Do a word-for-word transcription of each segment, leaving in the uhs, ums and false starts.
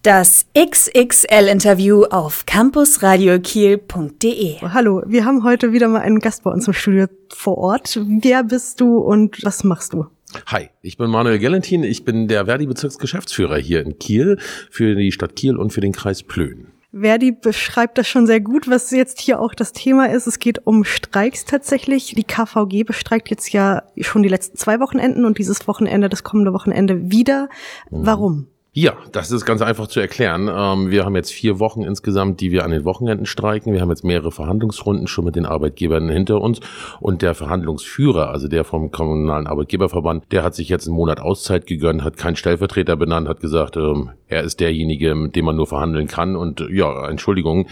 Das X X L-Interview auf campus radio kiel punkt de. Hallo, wir haben heute wieder mal einen Gast bei uns im Studio vor Ort. Wer bist du und was machst du? Hi, ich bin Manuel Gellentin. Ich bin der Verdi-Bezirksgeschäftsführer hier in Kiel für die Stadt Kiel und für den Kreis Plön. Verdi beschreibt das schon sehr gut, was jetzt hier auch das Thema ist. Es geht um Streiks tatsächlich. Die K V G bestreikt jetzt ja schon die letzten zwei Wochenenden und dieses Wochenende, das kommende Wochenende wieder. Warum? Ja, das ist ganz einfach zu erklären. Wir haben jetzt vier Wochen insgesamt, die wir an den Wochenenden streiken. Wir haben jetzt mehrere Verhandlungsrunden schon mit den Arbeitgebern hinter uns. Und der Verhandlungsführer, also der vom Kommunalen Arbeitgeberverband, der hat sich jetzt einen Monat Auszeit gegönnt, hat keinen Stellvertreter benannt, hat gesagt, er ist derjenige, mit dem man nur verhandeln kann. Und ja, Entschuldigung,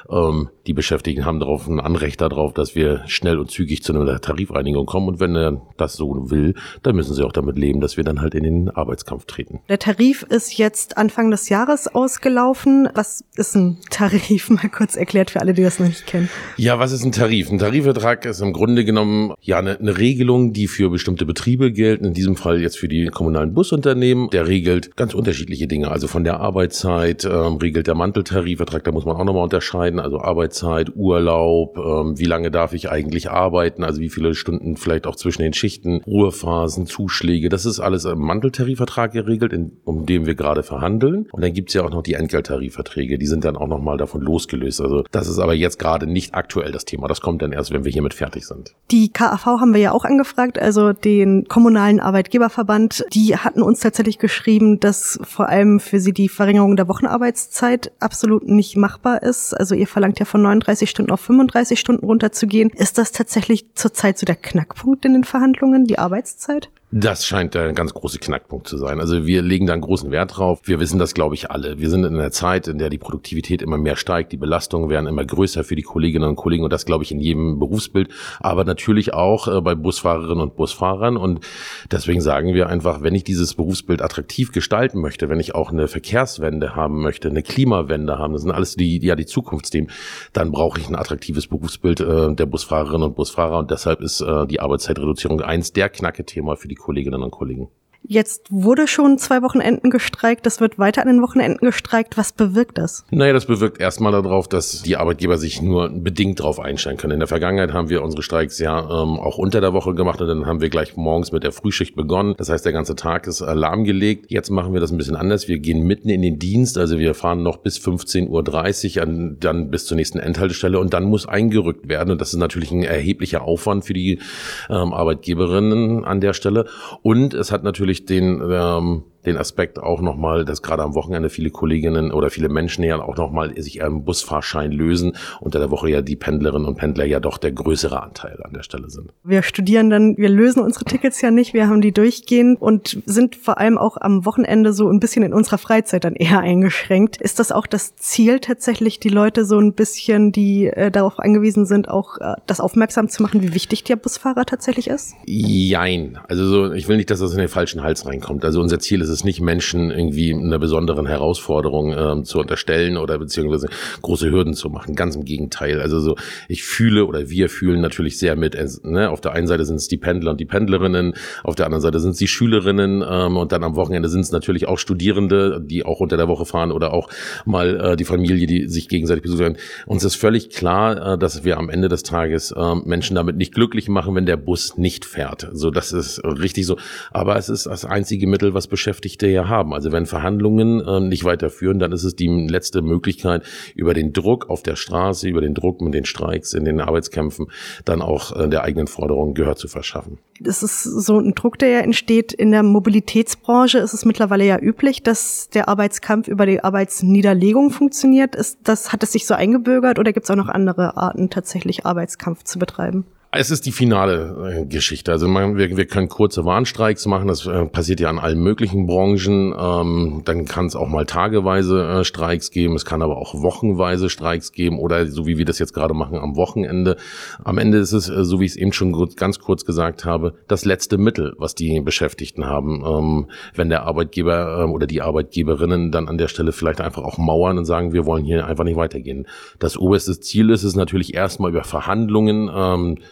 die Beschäftigten haben darauf ein Anrecht darauf, dass wir schnell und zügig zu einer Tarifeinigung kommen. Und wenn er das so will, dann müssen sie auch damit leben, dass wir dann halt in den Arbeitskampf treten. Der Tarif ist jetzt Anfang des Jahres ausgelaufen. Was ist ein Tarif? Mal kurz erklärt für alle, die das noch nicht kennen. Ja, was ist ein Tarif? Ein Tarifvertrag ist im Grunde genommen ja eine, eine Regelung, die für bestimmte Betriebe gilt. In diesem Fall jetzt für die kommunalen Busunternehmen. Der regelt ganz unterschiedliche Dinge. Also von der Arbeitszeit ähm, regelt der Manteltarifvertrag. Da muss man auch nochmal unterscheiden. Also Arbeitszeit, Urlaub, ähm, wie lange darf ich eigentlich arbeiten? Also wie viele Stunden vielleicht auch zwischen den Schichten, Ruhephasen, Zuschläge. Das ist alles im Manteltarifvertrag geregelt, in, um den wir gerade verhandeln. Und dann gibt's ja auch noch die Entgelttarifverträge, die sind dann auch nochmal davon losgelöst. Also das ist aber jetzt gerade nicht aktuell das Thema. Das kommt dann erst, wenn wir hiermit fertig sind. Die K A V haben wir ja auch angefragt, also den Kommunalen Arbeitgeberverband. Die hatten uns tatsächlich geschrieben, dass vor allem für sie die Verringerung der Wochenarbeitszeit absolut nicht machbar ist. Also ihr verlangt ja von neununddreißig Stunden auf fünfunddreißig Stunden runterzugehen. Ist das tatsächlich zurzeit so der Knackpunkt in den Verhandlungen, die Arbeitszeit? Das scheint der ganz große Knackpunkt zu sein. Also wir legen da einen großen Wert drauf. Wir wissen das, glaube ich, alle. Wir sind in einer Zeit, in der die Produktivität immer mehr steigt. Die Belastungen werden immer größer für die Kolleginnen und Kollegen. Und das, glaube ich, in jedem Berufsbild. Aber natürlich auch äh, bei Busfahrerinnen und Busfahrern. Und deswegen sagen wir einfach, wenn ich dieses Berufsbild attraktiv gestalten möchte, wenn ich auch eine Verkehrswende haben möchte, eine Klimawende haben, das sind alles die, ja, die Zukunftsthemen, dann brauche ich ein attraktives Berufsbild äh, der Busfahrerinnen und Busfahrer. Und deshalb ist äh, die Arbeitszeitreduzierung eins der Knacke-Thema für die Kolleginnen und Kollegen. Jetzt wurde schon zwei Wochenenden gestreikt, das wird weiter an den Wochenenden gestreikt. Was bewirkt das? Naja, das bewirkt erstmal darauf, dass die Arbeitgeber sich nur bedingt darauf einstellen können. In der Vergangenheit haben wir unsere Streiks ja ähm, auch unter der Woche gemacht und dann haben wir gleich morgens mit der Frühschicht begonnen. Das heißt, der ganze Tag ist lahmgelegt. Jetzt machen wir das ein bisschen anders. Wir gehen mitten in den Dienst, also wir fahren noch bis fünfzehn Uhr dreißig, an, dann bis zur nächsten Endhaltestelle und dann muss eingerückt werden. Und das ist natürlich ein erheblicher Aufwand für die ähm, Arbeitgeberinnen an der Stelle. Und es hat natürlich den ähm, den Aspekt auch nochmal, dass gerade am Wochenende viele Kolleginnen oder viele Menschen ja auch nochmal sich ihren Busfahrschein lösen. Unter der Woche ja die Pendlerinnen und Pendler ja doch der größere Anteil an der Stelle sind. Wir studieren dann, wir lösen unsere Tickets ja nicht, wir haben die durchgehend und sind vor allem auch am Wochenende so ein bisschen in unserer Freizeit dann eher eingeschränkt. Ist das auch das Ziel tatsächlich, die Leute so ein bisschen, die äh, darauf angewiesen sind, auch äh, das aufmerksam zu machen, wie wichtig der Busfahrer tatsächlich ist? Jein. Also so, ich will nicht, dass das in den falschen Hals reinkommt. Also unser Ziel ist es nicht, Menschen irgendwie einer besonderen Herausforderung ähm, zu unterstellen oder beziehungsweise große Hürden zu machen. Ganz im Gegenteil. Also so, ich fühle oder wir fühlen natürlich sehr mit. Ne? Auf der einen Seite sind es die Pendler und die Pendlerinnen, auf der anderen Seite sind es die Schülerinnen ähm, und dann am Wochenende sind es natürlich auch Studierende, die auch unter der Woche fahren oder auch mal äh, die Familie, die sich gegenseitig besuchen. Uns ist völlig klar, äh, dass wir am Ende des Tages äh, Menschen damit nicht glücklich machen, wenn der Bus nicht fährt. So, das ist richtig so. Aber es ist das einzige Mittel, was Beschäftigte ja haben. Also wenn Verhandlungen äh, nicht weiterführen, dann ist es die letzte Möglichkeit, über den Druck auf der Straße, über den Druck mit den Streiks in den Arbeitskämpfen, dann auch äh, der eigenen Forderungen Gehör zu verschaffen. Das ist so ein Druck, der ja entsteht. In der Mobilitätsbranche ist es mittlerweile ja üblich, dass der Arbeitskampf über die Arbeitsniederlegung funktioniert. Ist das, hat es sich so eingebürgert oder gibt es auch noch andere Arten, tatsächlich Arbeitskampf zu betreiben? Es ist die finale äh, Geschichte. Also man, wir, wir können kurze Warnstreiks machen. Das äh, passiert ja in allen möglichen Branchen. Ähm, dann kann es auch mal tageweise äh, Streiks geben. Es kann aber auch wochenweise Streiks geben oder so wie wir das jetzt gerade machen am Wochenende. Am Ende ist es, äh, so wie ich es eben schon gut, ganz kurz gesagt habe, das letzte Mittel, was die Beschäftigten haben. Ähm, wenn der Arbeitgeber äh, oder die Arbeitgeberinnen dann an der Stelle vielleicht einfach auch mauern und sagen, wir wollen hier einfach nicht weitergehen. Das oberste Ziel ist es natürlich erstmal über Verhandlungen ähm,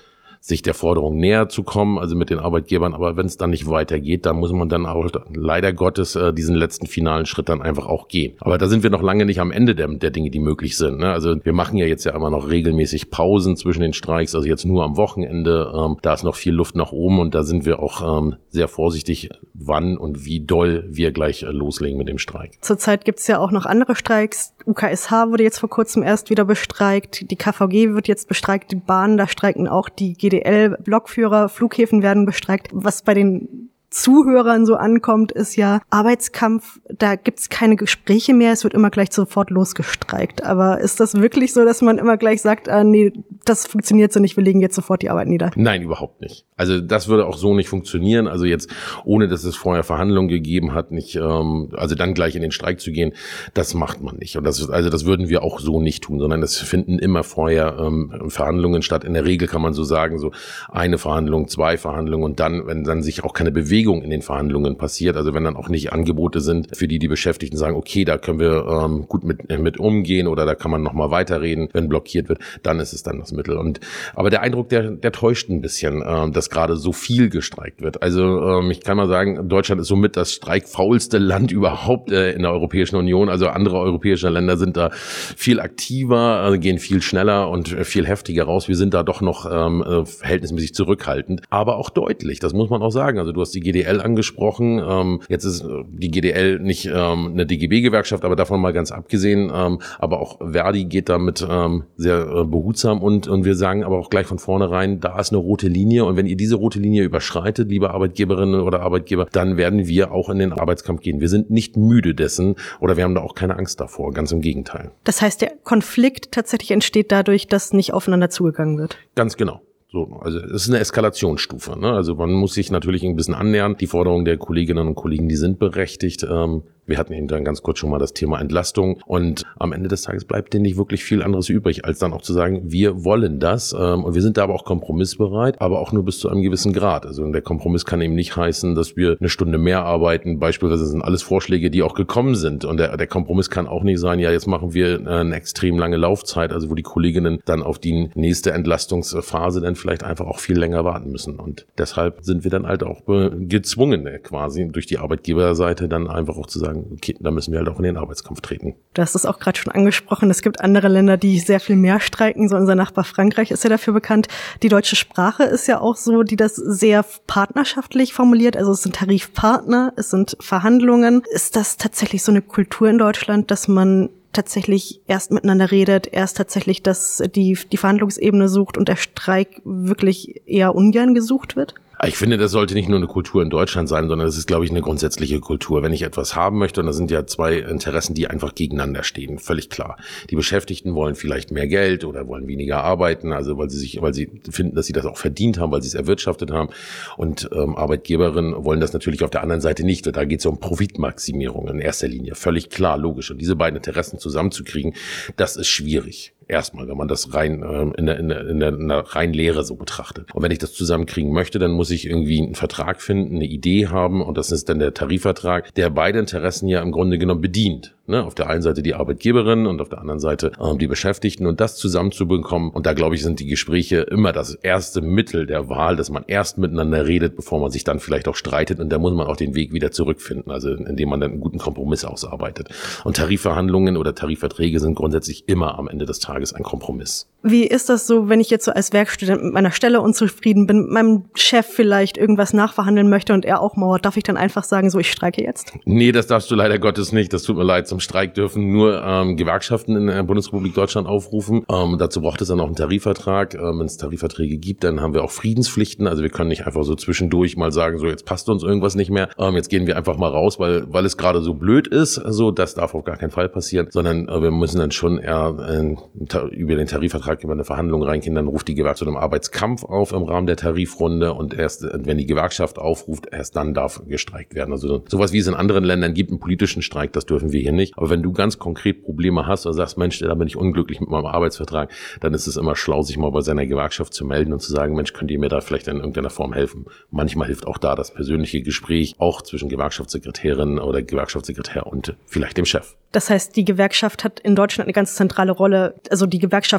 sich der Forderung näher zu kommen, also mit den Arbeitgebern. Aber wenn es dann nicht weitergeht, dann muss man dann auch leider Gottes äh, diesen letzten finalen Schritt dann einfach auch gehen. Aber da sind wir noch lange nicht am Ende der, der Dinge, die möglich sind. Ne? Also wir machen ja jetzt ja immer noch regelmäßig Pausen zwischen den Streiks, also jetzt nur am Wochenende. Ähm, da ist noch viel Luft nach oben und da sind wir auch ähm, sehr vorsichtig, wann und wie doll wir gleich äh, loslegen mit dem Streik. Zurzeit gibt's ja auch noch andere Streiks. U K S H wurde jetzt vor kurzem erst wieder bestreikt. Die K V G wird jetzt bestreikt. Die Bahn, da streiken auch die G D L-Blockführer. Flughäfen werden bestreikt. Was bei den Zuhörern so ankommt, ist ja Arbeitskampf, da gibt's keine Gespräche mehr, es wird immer gleich sofort losgestreikt. Aber ist das wirklich so, dass man immer gleich sagt, ah, nee, das funktioniert so nicht, wir legen jetzt sofort die Arbeit nieder? Nein, überhaupt nicht. Also das würde auch so nicht funktionieren. Also jetzt, ohne dass es vorher Verhandlungen gegeben hat, nicht, ähm, also dann gleich in den Streik zu gehen, das macht man nicht. Und das, also das würden wir auch so nicht tun, sondern es finden immer vorher ähm, Verhandlungen statt. In der Regel kann man so sagen, so eine Verhandlung, zwei Verhandlungen und dann, wenn dann sich auch keine Bewegung in den Verhandlungen passiert, also wenn dann auch nicht Angebote sind, für die die Beschäftigten sagen, okay, da können wir ähm, gut mit mit umgehen oder da kann man noch mal weiterreden, wenn blockiert wird, dann ist es dann das Mittel. Und aber der Eindruck, der der täuscht ein bisschen, äh, dass gerade so viel gestreikt wird. Also ähm, ich kann mal sagen, Deutschland ist somit das streikfaulste Land überhaupt äh, in der Europäischen Union. Also andere europäische Länder sind da viel aktiver, äh, gehen viel schneller und äh, viel heftiger raus. Wir sind da doch noch ähm, äh, verhältnismäßig zurückhaltend, aber auch deutlich. Das muss man auch sagen. Also du hast die G D L angesprochen. Ähm, jetzt ist die G D L nicht ähm, eine D G B-Gewerkschaft, aber davon mal ganz abgesehen. Ähm, aber auch Verdi geht damit ähm, sehr äh, behutsam und und wir sagen aber auch gleich von vornherein, da ist eine rote Linie und wenn ihr diese rote Linie überschreitet, liebe Arbeitgeberinnen oder Arbeitgeber, dann werden wir auch in den Arbeitskampf gehen. Wir sind nicht müde dessen oder wir haben da auch keine Angst davor, ganz im Gegenteil. Das heißt, der Konflikt tatsächlich entsteht dadurch, dass nicht aufeinander zugegangen wird? Ganz genau. So, also es ist eine Eskalationsstufe. Ne? Also man muss sich natürlich ein bisschen annähern. Die Forderungen der Kolleginnen und Kollegen, die sind berechtigt. Ähm, wir hatten eben dann ganz kurz schon mal das Thema Entlastung. Und am Ende des Tages bleibt denen nicht wirklich viel anderes übrig, als dann auch zu sagen, wir wollen das. Ähm, und wir sind da aber auch kompromissbereit, aber auch nur bis zu einem gewissen Grad. Also der Kompromiss kann eben nicht heißen, dass wir eine Stunde mehr arbeiten. Beispielsweise sind alles Vorschläge, die auch gekommen sind. Und der, der Kompromiss kann auch nicht sein, ja, jetzt machen wir eine extrem lange Laufzeit, also wo die Kolleginnen dann auf die nächste Entlastungsphase dann vielleicht einfach auch viel länger warten müssen. Und deshalb sind wir dann halt auch gezwungen, quasi durch die Arbeitgeberseite dann einfach auch zu sagen, okay, da müssen wir halt auch in den Arbeitskampf treten. Du hast es auch gerade schon angesprochen, es gibt andere Länder, die sehr viel mehr streiken. So unser Nachbar Frankreich ist ja dafür bekannt. Die deutsche Sprache ist ja auch so, die das sehr partnerschaftlich formuliert. Also es sind Tarifpartner, es sind Verhandlungen. Ist das tatsächlich so eine Kultur in Deutschland, dass man tatsächlich erst miteinander redet, erst tatsächlich dass die, die Verhandlungsebene sucht und der Streik wirklich eher ungern gesucht wird? Ich finde, das sollte nicht nur eine Kultur in Deutschland sein, sondern das ist, glaube ich, eine grundsätzliche Kultur. Wenn ich etwas haben möchte, und das sind ja zwei Interessen, die einfach gegeneinander stehen, völlig klar. Die Beschäftigten wollen vielleicht mehr Geld oder wollen weniger arbeiten, also weil sie sich, weil sie finden, dass sie das auch verdient haben, weil sie es erwirtschaftet haben. Und ähm, Arbeitgeberinnen wollen das natürlich auf der anderen Seite nicht. Da geht es um Profitmaximierung in erster Linie. Völlig klar, logisch. Und diese beiden Interessen zusammenzukriegen, das ist schwierig. Erstmal, wenn man das rein ähm, in, der, in, der, in, der, in der rein Lehre so betrachtet. Und wenn ich das zusammenkriegen möchte, dann muss ich irgendwie einen Vertrag finden, eine Idee haben und das ist dann der Tarifvertrag, der beide Interessen ja im Grunde genommen bedient. Ne? Auf der einen Seite die Arbeitgeberin und auf der anderen Seite ähm, die Beschäftigten und das zusammenzubekommen. Und da, glaube ich, sind die Gespräche immer das erste Mittel der Wahl, dass man erst miteinander redet, bevor man sich dann vielleicht auch streitet und da muss man auch den Weg wieder zurückfinden, also indem man dann einen guten Kompromiss ausarbeitet. Und Tarifverhandlungen oder Tarifverträge sind grundsätzlich immer am Ende des Tages ein Kompromiss. Wie ist das so, wenn ich jetzt so als Werkstudent mit meiner Stelle unzufrieden bin, mit meinem Chef vielleicht irgendwas nachverhandeln möchte und er auch mauert, darf ich dann einfach sagen, so, ich streike jetzt? Nee, das darfst du leider Gottes nicht. Das tut mir leid. Zum Streik dürfen nur ähm, Gewerkschaften in der Bundesrepublik Deutschland aufrufen. Ähm, dazu braucht es dann auch einen Tarifvertrag. Ähm, wenn es Tarifverträge gibt, dann haben wir auch Friedenspflichten. Also wir können nicht einfach so zwischendurch mal sagen, so jetzt passt uns irgendwas nicht mehr. Ähm, jetzt gehen wir einfach mal raus, weil weil es gerade so blöd ist. So, das darf auf gar keinen Fall passieren, sondern äh, wir müssen dann schon eher äh, über den Tarifvertrag über eine Verhandlung reingehen, dann ruft die Gewerkschaft im Arbeitskampf auf im Rahmen der Tarifrunde und erst, wenn die Gewerkschaft aufruft, erst dann darf gestreikt werden. Also sowas wie es in anderen Ländern gibt, einen politischen Streik, das dürfen wir hier nicht. Aber wenn du ganz konkret Probleme hast und sagst, Mensch, da bin ich unglücklich mit meinem Arbeitsvertrag, dann ist es immer schlau, sich mal bei seiner Gewerkschaft zu melden und zu sagen, Mensch, könnt ihr mir da vielleicht in irgendeiner Form helfen? Manchmal hilft auch da das persönliche Gespräch, auch zwischen Gewerkschaftssekretärin oder Gewerkschaftssekretär und vielleicht dem Chef. Das heißt, die Gewerkschaft hat in Deutschland eine ganz zentrale Rolle. Also die Gewerkschaft ruft erst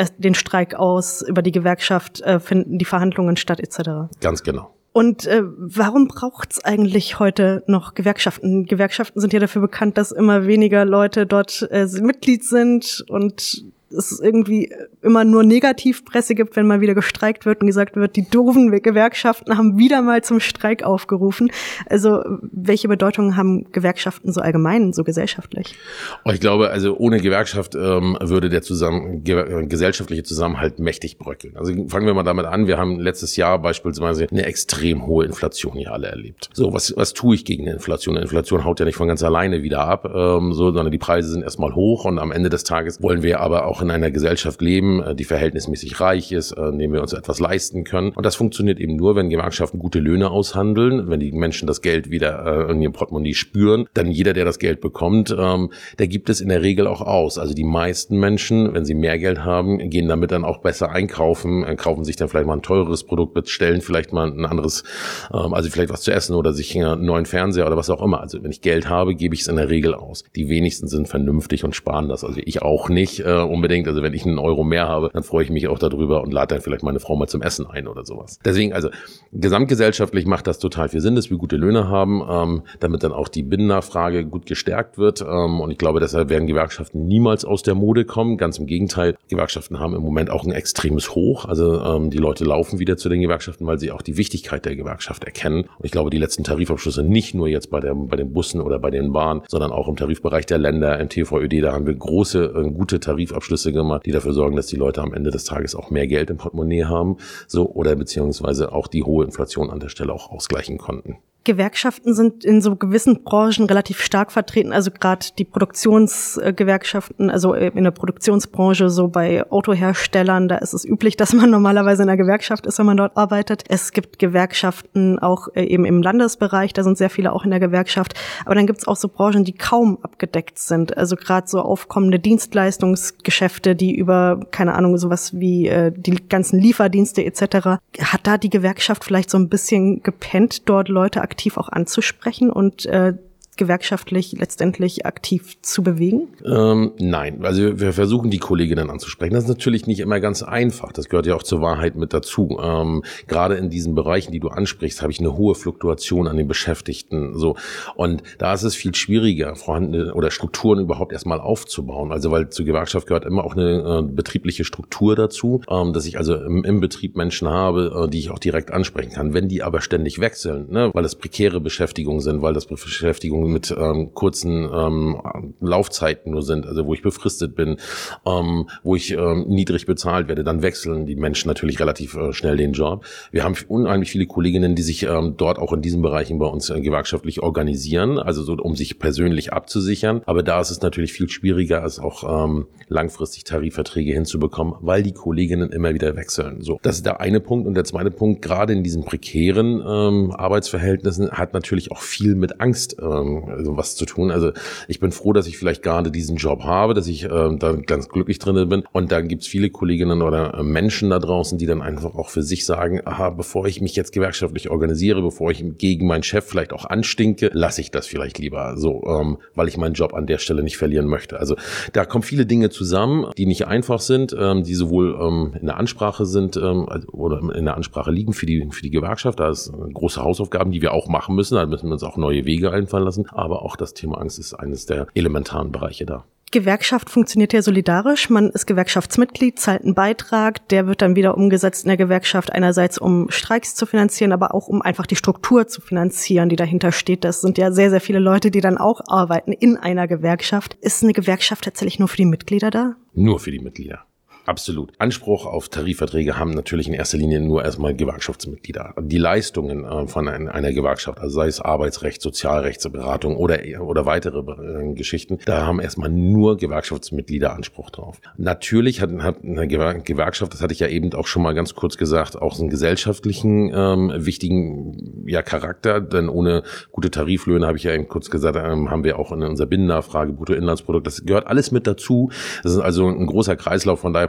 den Streik aus, über die Gewerkschaft äh, finden die Verhandlungen statt et cetera. Ganz genau. Und äh, warum braucht's eigentlich heute noch Gewerkschaften? Gewerkschaften sind ja dafür bekannt, dass immer weniger Leute dort äh, Mitglied sind und es irgendwie immer nur Negativpresse gibt, wenn mal wieder gestreikt wird und gesagt wird, die doofen Gewerkschaften haben wieder mal zum Streik aufgerufen. Also welche Bedeutung haben Gewerkschaften so allgemein, so gesellschaftlich? Oh, ich glaube, also ohne Gewerkschaft ähm, würde der zusammen, ge- gesellschaftliche Zusammenhalt mächtig bröckeln. Also fangen wir mal damit an. Wir haben letztes Jahr beispielsweise eine extrem hohe Inflation hier alle erlebt. So, was, was tue ich gegen eine Inflation? Eine Inflation haut ja nicht von ganz alleine wieder ab, ähm, so, sondern die Preise sind erstmal hoch und am Ende des Tages wollen wir aber auch in einer Gesellschaft leben, die verhältnismäßig reich ist, in dem wir uns etwas leisten können. Und das funktioniert eben nur, wenn Gewerkschaften gute Löhne aushandeln, wenn die Menschen das Geld wieder in ihrem Portemonnaie spüren. Dann jeder, der das Geld bekommt, der gibt es in der Regel auch aus. Also die meisten Menschen, wenn sie mehr Geld haben, gehen damit dann auch besser einkaufen, kaufen sich dann vielleicht mal ein teureres Produkt, bestellen vielleicht mal ein anderes, also vielleicht was zu essen oder sich einen neuen Fernseher oder was auch immer. Also wenn ich Geld habe, gebe ich es in der Regel aus. Die wenigsten sind vernünftig und sparen das. Also ich auch nicht äh, unbedingt. Also wenn ich einen Euro mehr habe, dann freue ich mich auch darüber und lade dann vielleicht meine Frau mal zum Essen ein oder sowas. Deswegen, also gesamtgesellschaftlich macht das total viel Sinn, dass wir gute Löhne haben, ähm, damit dann auch die Binnennachfrage gut gestärkt wird. Ähm, und ich glaube, deshalb werden Gewerkschaften niemals aus der Mode kommen. Ganz im Gegenteil, Gewerkschaften haben im Moment auch ein extremes Hoch. Also ähm, die Leute laufen wieder zu den Gewerkschaften, weil sie auch die Wichtigkeit der Gewerkschaft erkennen. Und ich glaube, die letzten Tarifabschlüsse, nicht nur jetzt bei, der, bei den Bussen oder bei den Bahnen, sondern auch im Tarifbereich der Länder, im T V Ö D, da haben wir große, äh, gute Tarifabschlüsse gemacht, die dafür sorgen, dass die Leute am Ende des Tages auch mehr Geld im Portemonnaie haben, so, oder beziehungsweise auch die hohe Inflation an der Stelle auch ausgleichen konnten. Gewerkschaften sind in so gewissen Branchen relativ stark vertreten, also gerade die Produktionsgewerkschaften, also in der Produktionsbranche, so bei Autoherstellern, da ist es üblich, dass man normalerweise in einer Gewerkschaft ist, wenn man dort arbeitet. Es gibt Gewerkschaften auch eben im Landesbereich, da sind sehr viele auch in der Gewerkschaft, aber dann gibt es auch so Branchen, die kaum abgedeckt sind, also gerade so aufkommende Dienstleistungsgeschäfte, die über, keine Ahnung, sowas wie äh, die ganzen Lieferdienste et cetera. Hat da die Gewerkschaft vielleicht so ein bisschen gepennt, dort Leute aktiv aktiv auch anzusprechen und äh, gewerkschaftlich letztendlich aktiv zu bewegen? Ähm, nein, also wir versuchen die Kolleginnen anzusprechen. Das ist natürlich nicht immer ganz einfach. Das gehört ja auch zur Wahrheit mit dazu. Ähm, gerade in diesen Bereichen, die du ansprichst, habe ich eine hohe Fluktuation an den Beschäftigten. So, und da ist es viel schwieriger, vorhandene oder Strukturen überhaupt erstmal aufzubauen. Also weil zur Gewerkschaft gehört immer auch eine äh, betriebliche Struktur dazu, ähm, dass ich also im, im Betrieb Menschen habe, äh, die ich auch direkt ansprechen kann. Wenn die aber ständig wechseln, ne, weil das prekäre Beschäftigungen sind, weil das Beschäftigungen mit ähm, kurzen ähm, Laufzeiten nur sind, also wo ich befristet bin, ähm, wo ich ähm, niedrig bezahlt werde, dann wechseln die Menschen natürlich relativ äh, schnell den Job. Wir haben unheimlich viele Kolleginnen, die sich ähm, dort auch in diesen Bereichen bei uns äh, gewerkschaftlich organisieren, also so, um sich persönlich abzusichern. Aber da ist es natürlich viel schwieriger, als auch ähm, langfristig Tarifverträge hinzubekommen, weil die Kolleginnen immer wieder wechseln. So, das ist der eine Punkt. Und der zweite Punkt, gerade in diesen prekären ähm, Arbeitsverhältnissen, hat natürlich auch viel mit Angst ähm, also was zu tun. Also ich bin froh, dass ich vielleicht gerade diesen Job habe, dass ich äh, da ganz glücklich drin bin. Und da gibt es viele Kolleginnen oder äh, Menschen da draußen, die dann einfach auch für sich sagen, aha, bevor ich mich jetzt gewerkschaftlich organisiere, bevor ich gegen meinen Chef vielleicht auch anstinke, lasse ich das vielleicht lieber so, ähm, weil ich meinen Job an der Stelle nicht verlieren möchte. Also da kommen viele Dinge zusammen, die nicht einfach sind, ähm, die sowohl ähm, in der Ansprache sind ähm, oder in der Ansprache liegen für die für die Gewerkschaft. Da ist äh, große Hausaufgaben, die wir auch machen müssen. Da müssen wir uns auch neue Wege einfallen lassen. Aber auch das Thema Angst ist eines der elementaren Bereiche da. Gewerkschaft funktioniert ja solidarisch. Man ist Gewerkschaftsmitglied, zahlt einen Beitrag, der wird dann wieder umgesetzt in der Gewerkschaft, einerseits um Streiks zu finanzieren, aber auch um einfach die Struktur zu finanzieren, die dahinter steht. Das sind ja sehr, sehr viele Leute, die dann auch arbeiten in einer Gewerkschaft. Ist eine Gewerkschaft tatsächlich nur für die Mitglieder da? Nur für die Mitglieder. Absolut. Anspruch auf Tarifverträge haben natürlich in erster Linie nur erstmal Gewerkschaftsmitglieder. Die Leistungen äh, von ein, einer Gewerkschaft, also sei es Arbeitsrecht, Sozialrechtsberatung oder oder weitere äh, Geschichten, da haben erstmal nur Gewerkschaftsmitglieder Anspruch drauf. Natürlich hat, hat eine Gewerkschaft, das hatte ich ja eben auch schon mal ganz kurz gesagt, auch so einen gesellschaftlichen ähm, wichtigen ja Charakter, denn ohne gute Tariflöhne, habe ich ja eben kurz gesagt, ähm, haben wir auch in unserer Binnennachfrage Bruttoinlandsprodukt, das gehört alles mit dazu. Das ist also ein großer Kreislauf, von daher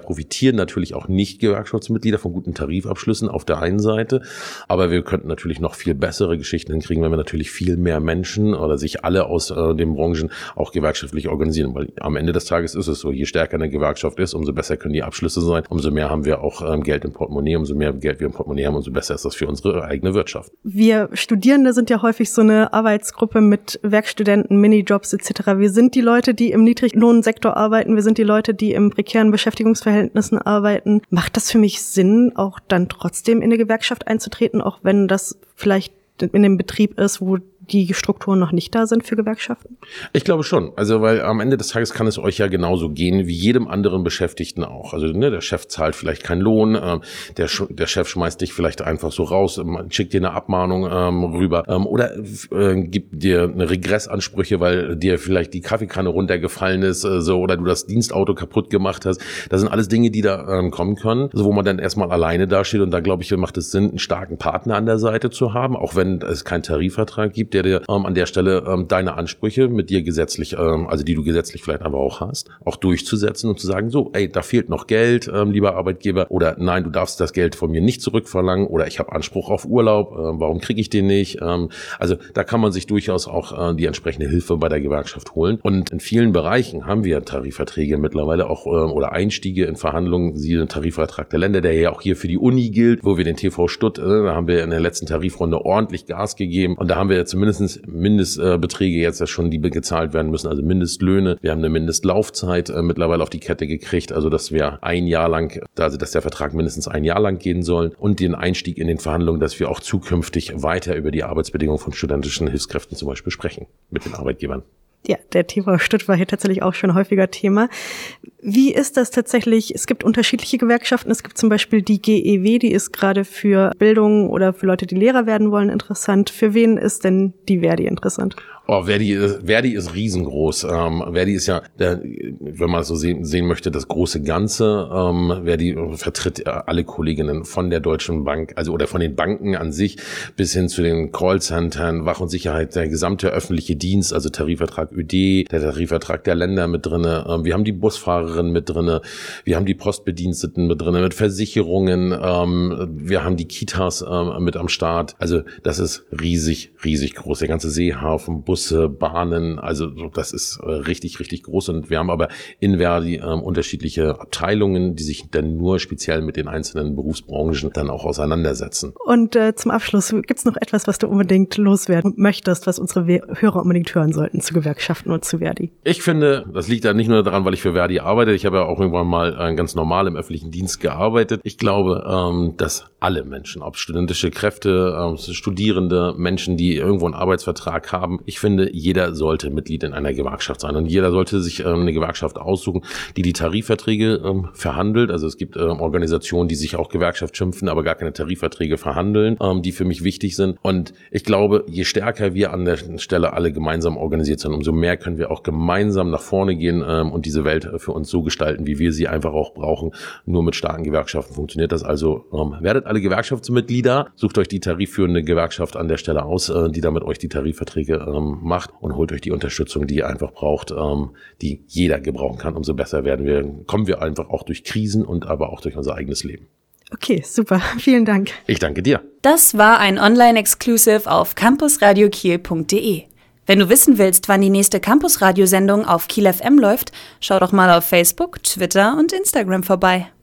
profitieren natürlich auch nicht Gewerkschaftsmitglieder von guten Tarifabschlüssen auf der einen Seite, aber wir könnten natürlich noch viel bessere Geschichten hinkriegen, wenn wir natürlich viel mehr Menschen oder sich alle aus äh, den Branchen auch gewerkschaftlich organisieren, weil am Ende des Tages ist es so, je stärker eine Gewerkschaft ist, umso besser können die Abschlüsse sein, umso mehr haben wir auch ähm, Geld im Portemonnaie, umso mehr Geld wir im Portemonnaie haben, umso besser ist das für unsere eigene Wirtschaft. Wir Studierende sind ja häufig so eine Arbeitsgruppe mit Werkstudenten, Minijobs et cetera. Wir sind die Leute, die im Niedriglohnsektor arbeiten, wir sind die Leute, die im prekären Beschäftigungsverhältnissen arbeiten. Macht das für mich Sinn, auch dann trotzdem in eine Gewerkschaft einzutreten, auch wenn das vielleicht in dem Betrieb ist, wo die Strukturen noch nicht da sind für Gewerkschaften? Ich glaube schon. Also, weil am Ende des Tages kann es euch ja genauso gehen wie jedem anderen Beschäftigten auch. Also, ne, der Chef zahlt vielleicht keinen Lohn, äh, der, der Chef schmeißt dich vielleicht einfach so raus, schickt dir eine Abmahnung ähm, rüber ähm, oder äh, gibt dir eine Regressansprüche, weil dir vielleicht die Kaffeekanne runtergefallen ist, äh, so, oder du das Dienstauto kaputt gemacht hast. Das sind alles Dinge, die da ähm, kommen können, also wo man dann erstmal alleine dasteht. Und da, glaube ich, macht es Sinn, einen starken Partner an der Seite zu haben, auch wenn es keinen Tarifvertrag gibt, der dir ähm, an der Stelle ähm, deine Ansprüche mit dir gesetzlich, ähm, also die du gesetzlich vielleicht aber auch hast, auch durchzusetzen und zu sagen, so, ey, da fehlt noch Geld, ähm, lieber Arbeitgeber, oder nein, du darfst das Geld von mir nicht zurückverlangen, oder ich habe Anspruch auf Urlaub, ähm, warum kriege ich den nicht? Ähm, also da kann man sich durchaus auch äh, die entsprechende Hilfe bei der Gewerkschaft holen. Und in vielen Bereichen haben wir Tarifverträge mittlerweile auch äh, oder Einstiege in Verhandlungen, siehe den Tarifvertrag der Länder, der ja auch hier für die Uni gilt, wo wir den T V Stutt, äh, da haben wir in der letzten Tarifrunde ordentlich Gas gegeben, und da haben wir zumindest Mindestbeträge jetzt ja schon, die gezahlt werden müssen, also Mindestlöhne. Wir haben eine Mindestlaufzeit äh, mittlerweile auf die Kette gekriegt, also dass wir ein Jahr lang, also dass der Vertrag mindestens ein Jahr lang gehen soll, und den Einstieg in den Verhandlungen, dass wir auch zukünftig weiter über die Arbeitsbedingungen von studentischen Hilfskräften zum Beispiel sprechen mit den Arbeitgebern. Ja, der T V Stutt war hier tatsächlich auch schon häufiger Thema. Wie ist das tatsächlich? Es gibt unterschiedliche Gewerkschaften. Es gibt zum Beispiel die G E W, die ist gerade für Bildung oder für Leute, die Lehrer werden wollen, interessant. Für wen ist denn die Verdi interessant? Oh, Verdi ist, Verdi ist riesengroß. Ähm, Verdi ist ja, der, wenn man es so sehen, sehen möchte, das große Ganze. Ähm, Verdi vertritt alle Kolleginnen von der Deutschen Bank, also oder von den Banken an sich bis hin zu den Callcentern, Wach- und Sicherheit, der gesamte öffentliche Dienst, also Tarifvertrag Ö D, der Tarifvertrag der Länder mit drinne. Ähm, wir haben die Busfahrerin mit drinne, wir haben die Postbediensteten mit drinne, mit Versicherungen, ähm, wir haben die Kitas ähm, mit am Start. Also das ist riesig, riesig groß. Der ganze Seehafen, Bus Busse, Bahnen, also das ist äh, richtig, richtig groß. Und wir haben aber in Verdi ähm, unterschiedliche Abteilungen, die sich dann nur speziell mit den einzelnen Berufsbranchen dann auch auseinandersetzen. Und äh, zum Abschluss, gibt es noch etwas, was du unbedingt loswerden möchtest, was unsere We- Hörer unbedingt hören sollten zu Gewerkschaften und zu Verdi? Ich finde, das liegt da nicht nur daran, weil ich für Verdi arbeite. Ich habe ja auch irgendwann mal äh, ganz normal im öffentlichen Dienst gearbeitet. Ich glaube, ähm, dass alle Menschen, ob studentische Kräfte, ähm, Studierende, Menschen, die irgendwo einen Arbeitsvertrag haben, ich finde, jeder sollte Mitglied in einer Gewerkschaft sein, und jeder sollte sich ähm, eine Gewerkschaft aussuchen, die die Tarifverträge ähm, verhandelt. Also es gibt ähm, Organisationen, die sich auch Gewerkschaft schimpfen, aber gar keine Tarifverträge verhandeln, ähm, die für mich wichtig sind. Und ich glaube, je stärker wir an der Stelle alle gemeinsam organisiert sind, umso mehr können wir auch gemeinsam nach vorne gehen ähm, und diese Welt für uns so gestalten, wie wir sie einfach auch brauchen. Nur mit starken Gewerkschaften funktioniert das. Also ähm, werdet alle Gewerkschaftsmitglieder, sucht euch die tarifführende Gewerkschaft an der Stelle aus, äh, die damit euch die Tarifverträge ähm, macht, und holt euch die Unterstützung, die ihr einfach braucht, ähm, die jeder gebrauchen kann. Umso besser werden wir, kommen wir einfach auch durch Krisen und aber auch durch unser eigenes Leben. Okay, super. Vielen Dank. Ich danke dir. Das war ein Online-Exclusive auf campusradio kiel punkt de. Wenn du wissen willst, wann die nächste Campus-Radiosendung auf Kiel F M läuft, schau doch mal auf Facebook, Twitter und Instagram vorbei.